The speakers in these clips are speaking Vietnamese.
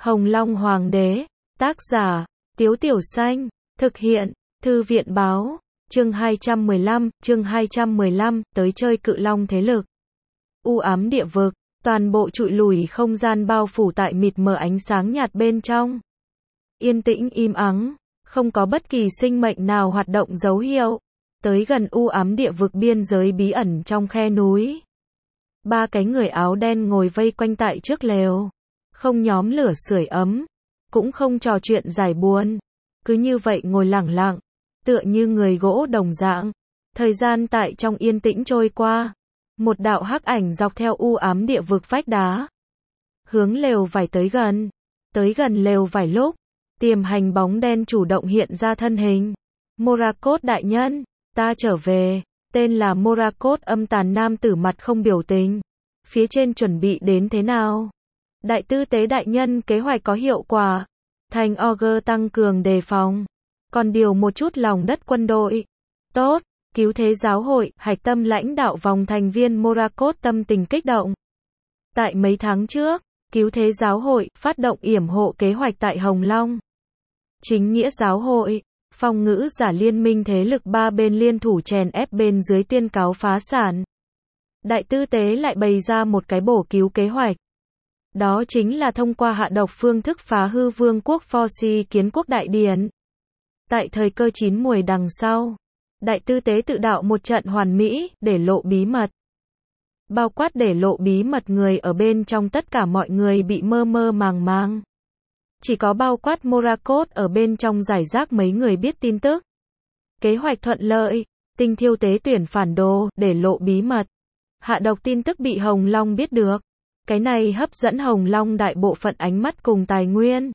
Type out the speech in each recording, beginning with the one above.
Hồng Long Hoàng đế, tác giả, Tiếu Tiểu Xanh, thực hiện, Thư viện báo, chương 215, tới chơi cự long thế lực. U ám địa vực, toàn bộ trụi lùi không gian bao phủ tại mịt mờ ánh sáng nhạt bên trong. Yên tĩnh im ắng, không có bất kỳ sinh mệnh nào hoạt động dấu hiệu. Tới gần u ám địa vực biên giới bí ẩn trong khe núi. Ba cái người áo đen ngồi vây quanh tại trước lều. Không nhóm lửa sưởi ấm, cũng không trò chuyện giải buồn. Cứ như vậy ngồi lẳng lặng, tựa như người gỗ đồng dạng. Thời gian tại trong yên tĩnh trôi qua. Một đạo hắc ảnh dọc theo u ám địa vực vách đá. Hướng lều vải tới gần. Tới gần lều vải lúc, tiềm hành bóng đen chủ động hiện ra thân hình. Morakot đại nhân, ta trở về. Tên là Morakot âm tàn nam tử mặt không biểu tình. Phía trên chuẩn bị đến thế nào? Đại tư tế đại nhân kế hoạch có hiệu quả. Thành Augur tăng cường đề phòng. Còn điều một chút lòng đất quân đội. Tốt, cứu thế giáo hội, hạch tâm lãnh đạo vòng thành viên Morakot tâm tình kích động. Tại mấy tháng trước, cứu thế giáo hội phát động yểm hộ kế hoạch tại Hồng Long. Chính nghĩa giáo hội, phong ngữ giả liên minh thế lực ba bên liên thủ chèn ép bên dưới tiên cáo phá sản. Đại tư tế lại bày ra một cái bổ cứu kế hoạch. Đó chính là thông qua hạ độc phương thức phá hư vương quốc Forsi kiến quốc đại điển. Tại thời cơ chín muồi đằng sau, đại tư tế tự đạo một trận hoàn mỹ, để lộ bí mật. Bao quát để lộ bí mật người ở bên trong tất cả mọi người bị mơ mơ màng màng. Chỉ có bao quát Morakot ở bên trong giải rác mấy người biết tin tức. Kế hoạch thuận lợi, tinh thiêu tế tuyển phản đồ, để lộ bí mật. Hạ độc tin tức bị Hồng Long biết được. Cái này hấp dẫn Hồng Long đại bộ phận ánh mắt cùng tài nguyên.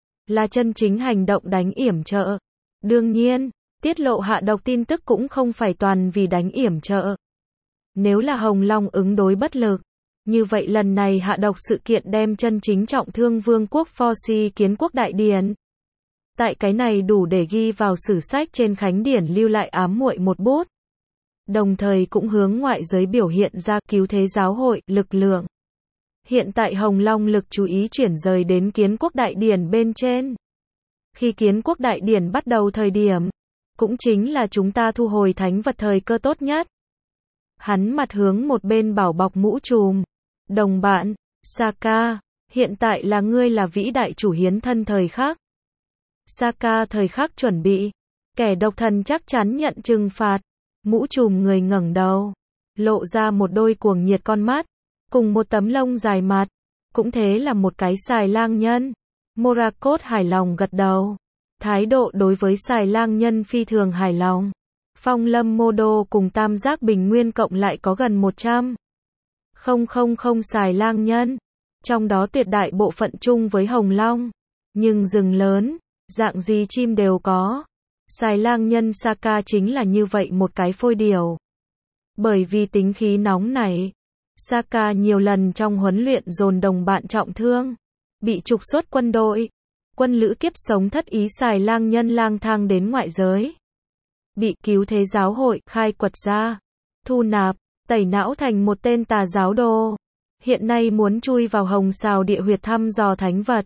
Là chân chính hành động đánh yểm trợ. Đương nhiên, tiết lộ hạ độc tin tức cũng không phải toàn vì đánh yểm trợ. Nếu là Hồng Long ứng đối bất lực, như vậy lần này hạ độc sự kiện đem chân chính trọng thương vương quốc Forsi kiến quốc đại điển. Tại cái này đủ để ghi vào sử sách trên khánh điển lưu lại ám muội một bút. Đồng thời cũng hướng ngoại giới biểu hiện ra cứu thế giáo hội, lực lượng. Hiện tại Hồng Long lực chú ý chuyển rời đến kiến quốc đại điển bên trên. Khi kiến quốc đại điển bắt đầu thời điểm, cũng chính là chúng ta thu hồi thánh vật thời cơ tốt nhất. Hắn mặt hướng một bên bảo bọc mũ trùm. Đồng bạn, Saka, hiện tại là ngươi là vĩ đại chủ hiến thân thời khắc. Saka thời khắc chuẩn bị. Kẻ độc thần chắc chắn nhận trừng phạt. Mũ trùm người ngẩng đầu. Lộ ra một đôi cuồng nhiệt con mắt. Cùng một tấm lông dài mặt. Cũng thế là một cái xài lang nhân. Morakot hài lòng gật đầu. Thái độ đối với xài lang nhân phi thường hài lòng. Phong lâm mô đô cùng tam giác bình nguyên cộng lại có gần 100. Không xài lang nhân. Trong đó tuyệt đại bộ phận chung với Hồng Long. Nhưng rừng lớn, dạng gì chim đều có. Xài lang nhân Saka chính là như vậy một cái phôi điều. Bởi vì tính khí nóng này, Saka nhiều lần trong huấn luyện dồn đồng bạn trọng thương. Bị trục xuất quân đội. Quân lữ kiếp sống thất ý xài lang nhân lang thang đến ngoại giới. Bị cứu thế giáo hội khai quật ra. Thu nạp, tẩy não thành một tên tà giáo đồ. Hiện nay muốn chui vào Hồng Sào địa huyệt thăm dò thánh vật.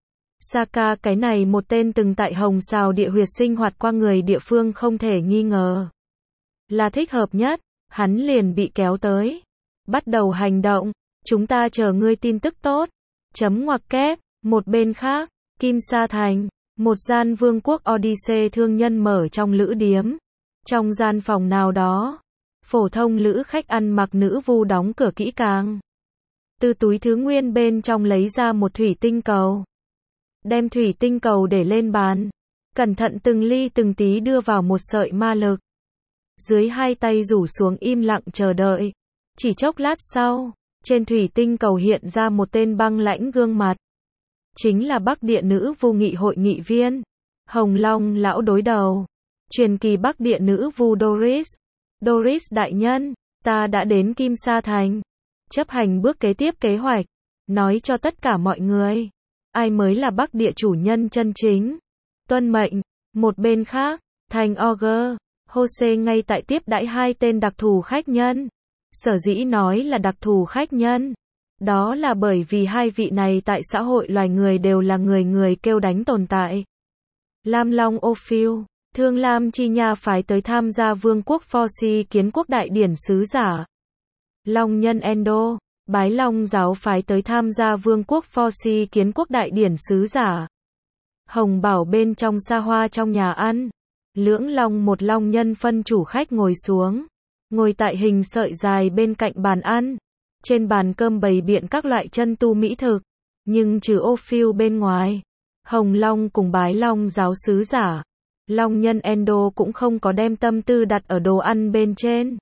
Saka cái này một tên từng tại Hồng Sào địa huyệt sinh hoạt qua người địa phương không thể nghi ngờ. Là thích hợp nhất, hắn liền bị kéo tới. Bắt đầu hành động, chúng ta chờ ngươi tin tức tốt. Chấm ngoặc kép, một bên khác, Kim Sa Thành, một gian vương quốc Odyssey thương nhân mở trong lữ điếm. Trong gian phòng nào đó, phổ thông lữ khách ăn mặc nữ vu đóng cửa kỹ càng. Từ túi thứ nguyên bên trong lấy ra một thủy tinh cầu. Đem thủy tinh cầu để lên bàn. Cẩn thận từng ly từng tí đưa vào một sợi ma lực. Dưới hai tay rủ xuống im lặng chờ đợi. Chỉ chốc lát sau, trên thủy tinh cầu hiện ra một tên băng lãnh gương mặt. Chính là Bắc Địa nữ vu nghị hội nghị viên. Hồng Long lão đối đầu. Truyền kỳ Bắc Địa nữ vu Doris. Doris đại nhân, ta đã đến Kim Sa Thành. Chấp hành bước kế tiếp kế hoạch. Nói cho tất cả mọi người. Ai mới là Bắc Địa chủ nhân chân chính. Tuân mệnh. Một bên khác, Thành Augur, Jose ngay tại tiếp đãi hai tên đặc thù khách nhân. Sở dĩ nói là đặc thù khách nhân. Đó là bởi vì hai vị này tại xã hội loài người đều là người người kêu đánh tồn tại. Lam Long Ophiu, Thương Lam Chi Nha phái tới tham gia Vương quốc Pho-si kiến quốc đại điển sứ giả. Long Nhân Endo, Bái Long giáo phái tới tham gia Vương quốc Pho-si kiến quốc đại điển sứ giả. Hồng Bảo bên trong xa hoa trong nhà ăn. Lưỡng Long một Long Nhân phân chủ khách ngồi xuống. Ngồi tại hình sợi dài bên cạnh bàn ăn. Trên bàn cơm bày biện các loại chân tu mỹ thực. Nhưng trừ Ophiu bên ngoài, Hồng Long cùng Bái Long giáo sứ giả, Long Nhân Endo cũng không có đem tâm tư đặt ở đồ ăn bên trên.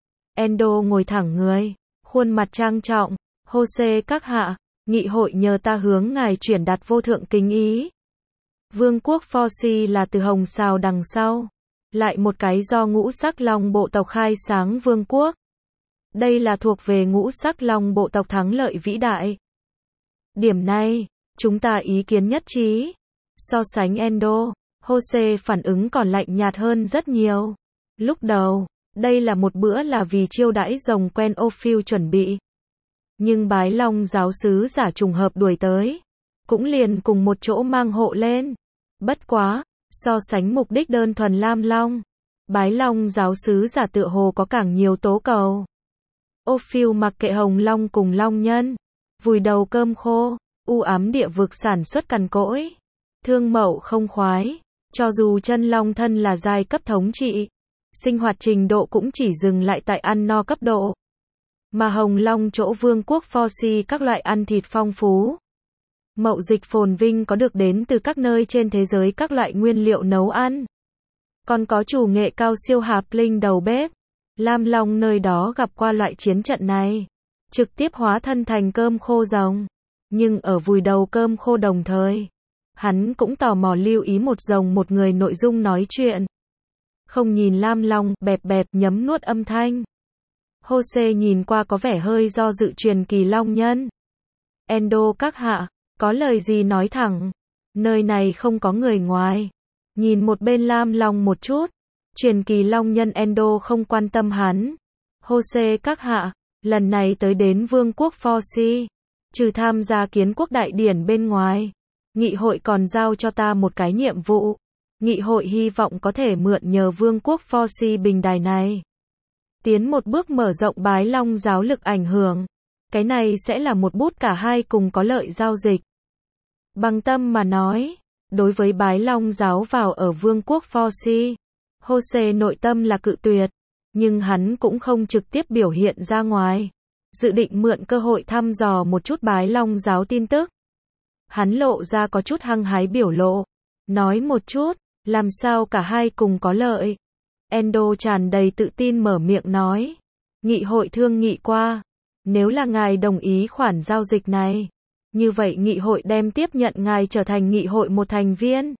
Endo ngồi thẳng người, khuôn mặt trang trọng, Jose các hạ, nghị hội nhờ ta hướng ngài chuyển đạt vô thượng kính ý. Vương quốc Pho-si là từ Hồng Sào đằng sau, lại một cái do ngũ sắc long bộ tộc khai sáng vương quốc. Đây là thuộc về ngũ sắc long bộ tộc thắng lợi vĩ đại. Điểm này, chúng ta ý kiến nhất trí. So sánh Endo, Jose phản ứng còn lạnh nhạt hơn rất nhiều. Lúc đầu, đây là một bữa là vì chiêu đãi rồng quen Ophiu chuẩn bị. Nhưng Bái Long giáo sứ giả trùng hợp đuổi tới, cũng liền cùng một chỗ mang hộ lên. Bất quá, so sánh mục đích đơn thuần Lam Long, Bái Long giáo sứ giả tựa hồ có càng nhiều tố cầu. Ophiu mặc kệ Hồng Long cùng Long Nhân, vùi đầu cơm khô, u ám địa vực sản xuất cằn cỗi, thương mậu không khoái, cho dù chân long thân là giai cấp thống trị, sinh hoạt trình độ cũng chỉ dừng lại tại ăn no cấp độ. Mà Hồng Long chỗ vương quốc Pho-si các loại ăn thịt phong phú. Mậu dịch phồn vinh có được đến từ các nơi trên thế giới các loại nguyên liệu nấu ăn. Còn có chủ nghệ cao siêu Hạp Linh đầu bếp. Lam Long nơi đó gặp qua loại chiến trận này. Trực tiếp hóa thân thành cơm khô rồng. Nhưng ở vùi đầu cơm khô đồng thời, hắn cũng tò mò lưu ý một rồng một người nội dung nói chuyện. Không nhìn Lam Long, bẹp bẹp nhấm nuốt âm thanh. Jose nhìn qua có vẻ hơi do dự truyền kỳ Long Nhân. Endo các hạ, có lời gì nói thẳng. Nơi này không có người ngoài. Nhìn một bên Lam Long một chút. Truyền kỳ Long Nhân Endo không quan tâm hắn. Jose các hạ, lần này tới đến Vương quốc Pho-si, trừ tham gia kiến quốc đại điển bên ngoài, nghị hội còn giao cho ta một cái nhiệm vụ. Nghị hội hy vọng có thể mượn nhờ Vương quốc Pho-si bình đài này, tiến một bước mở rộng Bái Long giáo lực ảnh hưởng. Cái này sẽ là một bút cả hai cùng có lợi giao dịch. Bằng tâm mà nói, đối với Bái Long giáo vào ở Vương quốc Pho-si, Jose nội tâm là cự tuyệt, nhưng hắn cũng không trực tiếp biểu hiện ra ngoài, dự định mượn cơ hội thăm dò một chút Bái Long giáo tin tức. Hắn lộ ra có chút hăng hái biểu lộ, nói một chút, làm sao cả hai cùng có lợi. Endo tràn đầy tự tin mở miệng nói, nghị hội thương nghị qua, nếu là ngài đồng ý khoản giao dịch này, như vậy nghị hội đem tiếp nhận ngài trở thành nghị hội một thành viên.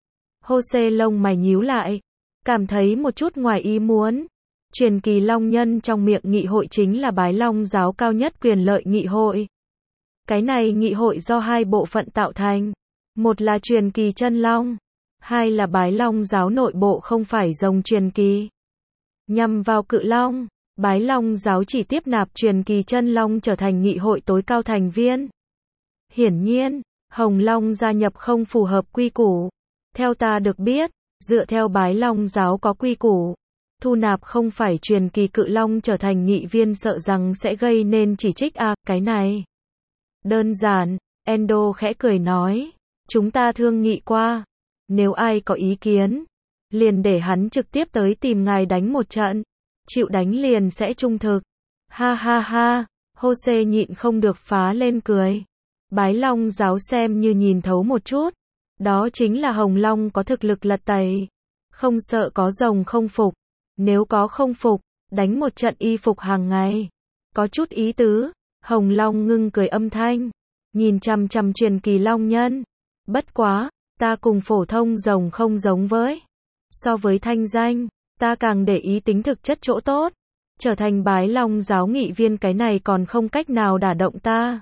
Jose lông mày nhíu lại, cảm thấy một chút ngoài ý muốn. Truyền kỳ Long Nhân trong miệng nghị hội chính là Bái Long giáo cao nhất quyền lợi nghị hội. Cái này nghị hội do hai bộ phận tạo thành. Một là truyền kỳ chân long, hai là Bái Long giáo nội bộ không phải rồng truyền kỳ. Nhằm vào cự long, Bái Long giáo chỉ tiếp nạp truyền kỳ chân long trở thành nghị hội tối cao thành viên. Hiển nhiên, Hồng Long gia nhập không phù hợp quy củ. Theo ta được biết, dựa theo Bái Long giáo có quy củ, thu nạp không phải truyền kỳ cự long trở thành nghị viên sợ rằng sẽ gây nên chỉ trích cái này. Đơn giản, Endo khẽ cười nói, chúng ta thương nghị qua, nếu ai có ý kiến, liền để hắn trực tiếp tới tìm ngài đánh một trận, chịu đánh liền sẽ trung thực. Ha ha ha, Jose nhịn không được phá lên cười. Bái Long giáo xem như nhìn thấu một chút, đó chính là Hồng Long có thực lực lật tẩy, không sợ có rồng không phục, nếu có không phục, đánh một trận y phục hàng ngày. Có chút ý tứ. Hồng Long ngưng cười âm thanh, nhìn chằm chằm truyền kỳ Long Nhân. Bất quá, ta cùng phổ thông rồng không giống với. So với thanh danh, ta càng để ý tính thực chất chỗ tốt. Trở thành Bái Long giáo nghị viên cái này còn không cách nào đả động ta.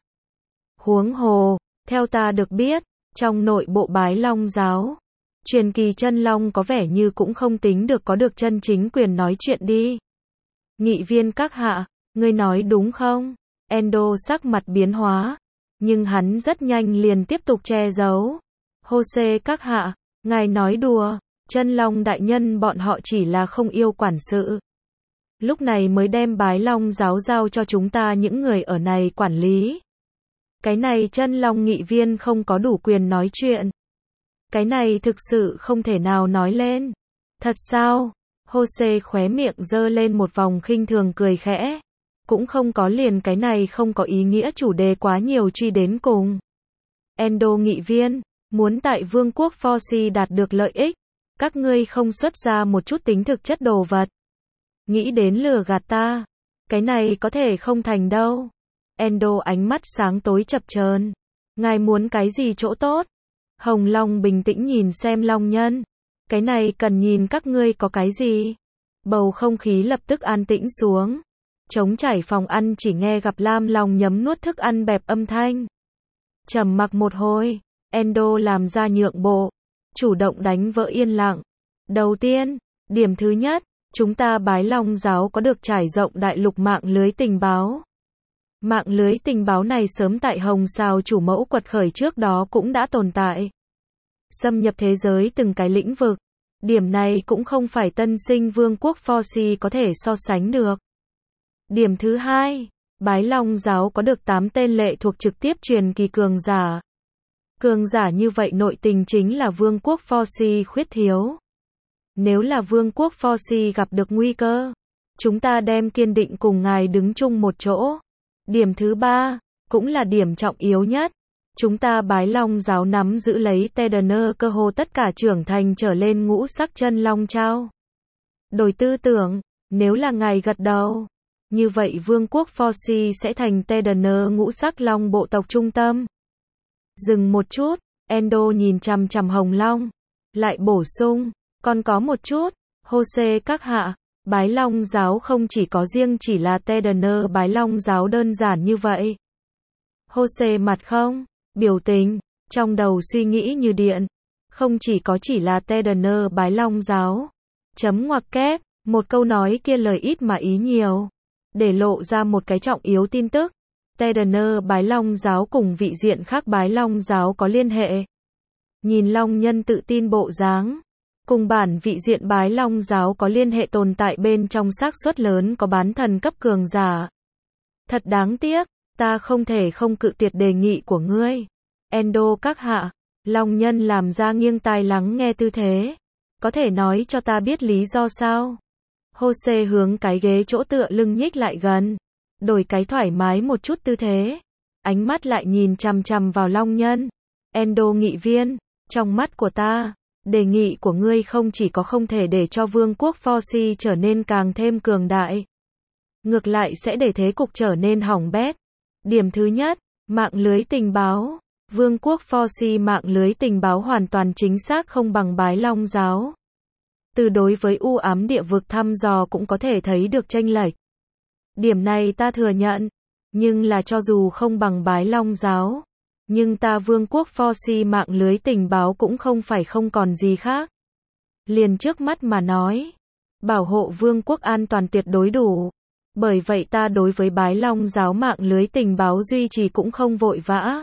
Huống hồ, theo ta được biết, trong nội bộ Bái Long giáo, truyền kỳ chân long có vẻ như cũng không tính được có được chân chính quyền nói chuyện đi. Nghị viên các hạ, ngươi nói đúng không? Endo sắc mặt biến hóa, nhưng hắn rất nhanh liền tiếp tục che giấu. Jose các hạ, ngài nói đùa, Chân Long đại nhân bọn họ chỉ là không yêu quản sự. Lúc này mới đem Bái Long giáo giao cho chúng ta những người ở này quản lý. Cái này Chân Long nghị viên không có đủ quyền nói chuyện. Cái này thực sự không thể nào nói lên. Thật sao? Jose khóe miệng giơ lên một vòng khinh thường cười khẽ. Cũng không có liền cái này không có ý nghĩa chủ đề quá nhiều truy đến cùng. Endo nghị viên, muốn tại Vương quốc Foxy đạt được lợi ích, các ngươi không xuất ra một chút tính thực chất đồ vật. Nghĩ đến lừa gạt ta, cái này có thể không thành đâu. Endo ánh mắt sáng tối chập chờn. Ngài muốn cái gì chỗ tốt? Hồng Long bình tĩnh nhìn xem Long Nhân. Cái này cần nhìn các ngươi có cái gì. Bầu không khí lập tức an tĩnh xuống. Trống trải phòng ăn chỉ nghe gặp Lam Long nhấm nuốt thức ăn bẹp âm thanh. Trầm mặc một hồi, Endo làm ra nhượng bộ, chủ động đánh vỡ yên lặng. Đầu tiên, điểm thứ nhất, chúng ta Bái Long giáo có được trải rộng đại lục mạng lưới tình báo. Mạng lưới tình báo này sớm tại Hồng Sao chủ mẫu quật khởi trước đó cũng đã tồn tại. Xâm nhập thế giới từng cái lĩnh vực. Điểm này cũng không phải tân sinh Vương quốc Foxy có thể so sánh được. Điểm thứ hai, Bái Long giáo có được 8 tên lệ thuộc trực tiếp truyền kỳ cường giả. Cường giả như vậy nội tình chính là Vương quốc Foxy khuyết thiếu. Nếu là Vương quốc Foxy gặp được nguy cơ, chúng ta đem kiên định cùng ngài đứng chung một chỗ. Điểm thứ ba, cũng là điểm trọng yếu nhất. Chúng ta Bái Long giáo nắm giữ lấy Tedener cơ hồ tất cả trưởng thành trở lên ngũ sắc chân long trao. Đổi tư tưởng, nếu là ngài gật đầu, như vậy Vương quốc Foxy sẽ thành Tedener ngũ sắc long bộ tộc trung tâm. Dừng một chút, Endo nhìn chằm chằm Hồng Long, lại bổ sung, còn có một chút, Jose các hạ, Bái Long giáo không chỉ có riêng chỉ là Tedener Bái Long giáo đơn giản như vậy. Jose mặt không, biểu tình, trong đầu suy nghĩ như điện, không chỉ là Tedener Bái Long giáo. Chấm ngoặc kép, một câu nói kia lời ít mà ý nhiều, để lộ ra một cái trọng yếu tin tức. Tedener Bái Long giáo cùng vị diện khác Bái Long giáo có liên hệ. Nhìn Long Nhân tự tin bộ dáng, cùng bản vị diện Bái Long giáo có liên hệ tồn tại bên trong xác suất lớn có bán thần cấp cường giả. Thật đáng tiếc, ta không thể không cự tuyệt đề nghị của ngươi. Endo các hạ, Long Nhân làm ra nghiêng tai lắng nghe tư thế. Có thể nói cho ta biết lý do sao? Jose hướng cái ghế chỗ tựa lưng nhích lại gần, đổi cái thoải mái một chút tư thế. Ánh mắt lại nhìn chằm chằm vào Long Nhân. Endo nghị viên, trong mắt của ta, đề nghị của ngươi không chỉ có không thể để cho Vương quốc Foxy trở nên càng thêm cường đại, ngược lại sẽ để thế cục trở nên hỏng bét. Điểm thứ nhất, mạng lưới tình báo. Vương quốc Foxy mạng lưới tình báo hoàn toàn chính xác không bằng Bái Long giáo. Từ đối với u ám địa vực thăm dò cũng có thể thấy được chênh lệch. Điểm này ta thừa nhận, nhưng là cho dù không bằng Bái Long giáo, nhưng ta Vương quốc Foxy mạng lưới tình báo cũng không phải không còn gì khác. Liền trước mắt mà nói, bảo hộ Vương quốc an toàn tuyệt đối đủ. Bởi vậy ta đối với Bái Long giáo mạng lưới tình báo duy trì cũng không vội vã.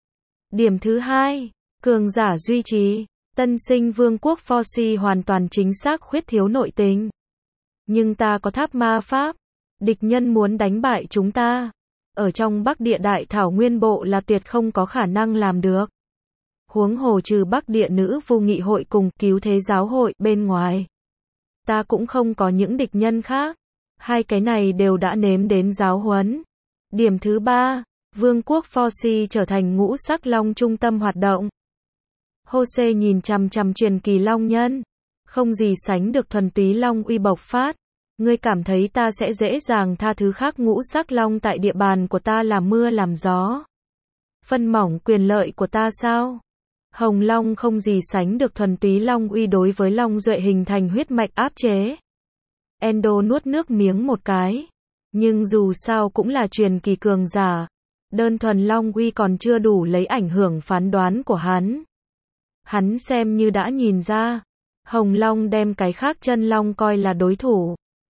Điểm thứ hai, cường giả duy trì. Tân sinh Vương quốc Foxy hoàn toàn chính xác khuyết thiếu nội tình. Nhưng ta có tháp ma pháp. Địch nhân muốn đánh bại chúng ta, ở trong Bắc Địa Đại Thảo Nguyên Bộ là tuyệt không có khả năng làm được. Huống hồ trừ Bắc Địa Nữ Vu Nghị hội cùng Cứu Thế Giáo hội bên ngoài, ta cũng không có những địch nhân khác. Hai cái này đều đã nếm đến giáo huấn. Điểm thứ ba, Vương quốc Foxy trở thành ngũ sắc long trung tâm hoạt động. Jose nhìn chằm chằm truyền kỳ Long Nhân, không gì sánh được thuần túy long uy bộc phát. Ngươi cảm thấy ta sẽ dễ dàng tha thứ khác ngũ sắc long tại địa bàn của ta làm mưa làm gió, phân mỏng quyền lợi của ta sao? Hồng Long không gì sánh được thuần túy long uy đối với long duệ hình thành huyết mạch áp chế. Endo nuốt nước miếng một cái, nhưng dù sao cũng là truyền kỳ cường giả, đơn thuần long uy còn chưa đủ lấy ảnh hưởng phán đoán của hắn. Hắn xem như đã nhìn ra, Hồng Long đem cái khác chân long coi là đối thủ.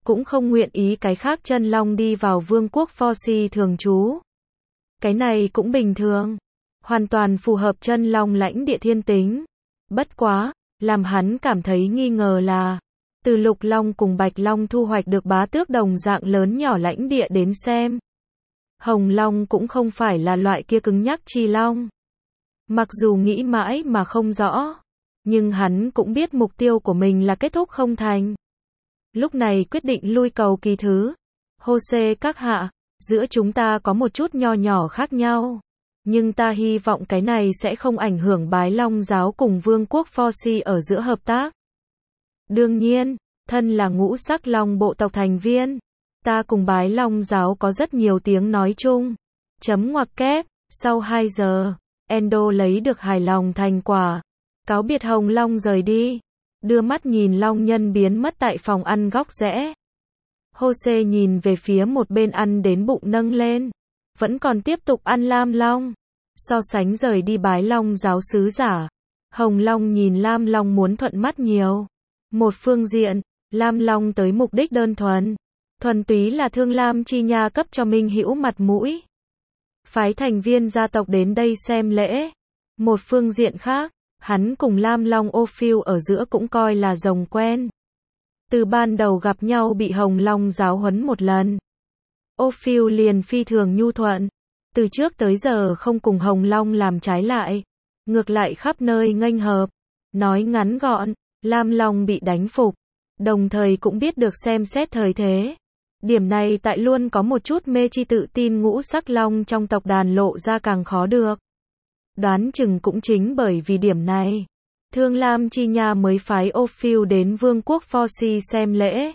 cũng không nguyện ý cái khác chân long đi vào vương quốc Foxy thường trú. Cái này cũng bình thường, hoàn toàn phù hợp chân long lãnh địa thiên tính. Bất quá, làm hắn cảm thấy nghi ngờ là, từ lục long cùng bạch long thu hoạch được bá tước đồng dạng lớn nhỏ lãnh địa đến xem, hồng long cũng không phải là loại kia cứng nhắc chi long. Mặc dù nghĩ mãi mà không rõ, nhưng hắn cũng biết mục tiêu của mình là kết thúc không thành. Lúc này quyết định lui cầu kỳ thứ. Jose các hạ, giữa chúng ta có một chút nho nhỏ khác nhau, nhưng ta hy vọng cái này sẽ không ảnh hưởng Bái Long giáo cùng Vương quốc Foxy ở giữa hợp tác. Đương nhiên, thân là ngũ sắc long bộ tộc thành viên, ta cùng Bái Long giáo có rất nhiều tiếng nói chung. Chấm ngoặc kép, sau 2 giờ, Endo lấy được hài lòng thành quả, cáo biệt Hồng Long rời đi, đưa mắt nhìn long nhân biến mất tại phòng ăn góc rẽ. Jose nhìn về phía một bên ăn đến bụng nâng lên, vẫn còn tiếp tục ăn lam long. So sánh rời đi Bái Long giáo sứ giả, Hồng Long nhìn lam long muốn thuận mắt nhiều. Một phương diện, lam long tới mục đích đơn thuần túy là thương lam chi nha cấp cho Minh Hữu mặt mũi, phái thành viên gia tộc đến đây xem lễ. Một phương diện khác, hắn cùng lam long Ophiu ở giữa cũng coi là rồng quen. Từ ban đầu gặp nhau bị Hồng Long giáo huấn một lần, Ophiu liền phi thường nhu thuận, từ trước tới giờ không cùng Hồng Long làm trái lại, ngược lại khắp nơi nghênh hợp. Nói ngắn gọn, lam long bị đánh phục, đồng thời cũng biết được xem xét thời thế. Điểm này tại luôn có một chút mê chi tự tin ngũ sắc long trong tộc đàn lộ ra càng khó được. Đoán chừng cũng chính bởi vì điểm này, Thương Lam Chi Nha mới phái Ophiu đến Vương quốc Foxy xem lễ.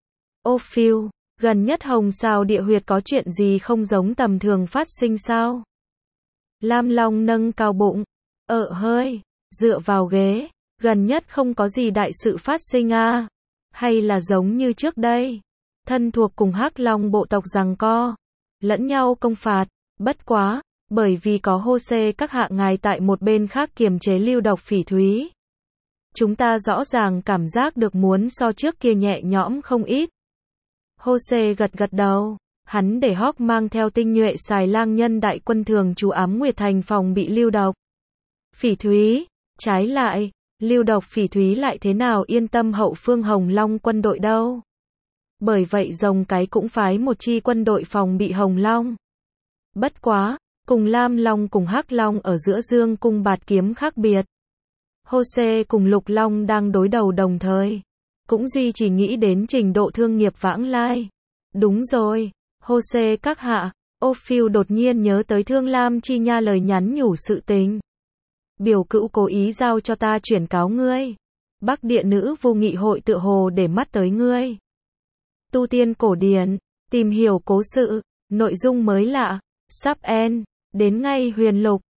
Ophiu, gần nhất Hồng Sao địa huyệt có chuyện gì không giống tầm thường phát sinh sao? Lam Long nâng cao bụng, hơi, dựa vào ghế, gần nhất không có gì đại sự phát sinh à? Hay là giống như trước đây, thân thuộc cùng Hắc Long bộ tộc giằng co, lẫn nhau công phạt, bất quá, bởi vì có Jose các hạ ngài tại một bên khác kiềm chế lưu độc phỉ thúy. Chúng ta rõ ràng cảm giác được muốn so trước kia nhẹ nhõm không ít. Jose gật gật đầu, hắn để Hawk mang theo tinh nhuệ xài lang nhân đại quân thường trú Ám Nguyệt Thành phòng bị lưu độc phỉ thúy. Trái lại, lưu độc phỉ thúy lại thế nào yên tâm hậu phương Hồng Long quân đội đâu. Bởi vậy rồng cái cũng phái một chi quân đội phòng bị Hồng Long. Bất quá, cùng Lam Long cùng Hắc Long ở giữa dương cung bạt kiếm khác biệt. Jose cùng Lục Long đang đối đầu đồng thời, cũng duy trì nghĩ đến trình độ thương nghiệp vãng lai. Đúng rồi, Jose các hạ, Ophiu đột nhiên nhớ tới Thương Lam Chi Nha lời nhắn nhủ sự tình. Biểu cữu cố ý giao cho ta chuyển cáo ngươi. Bắc Địa Nữ Vô Nghị hội tựa hồ để mắt tới ngươi. Tu tiên cổ điển, tìm hiểu cố sự, nội dung mới lạ, sắp end, đến ngay huyền lục.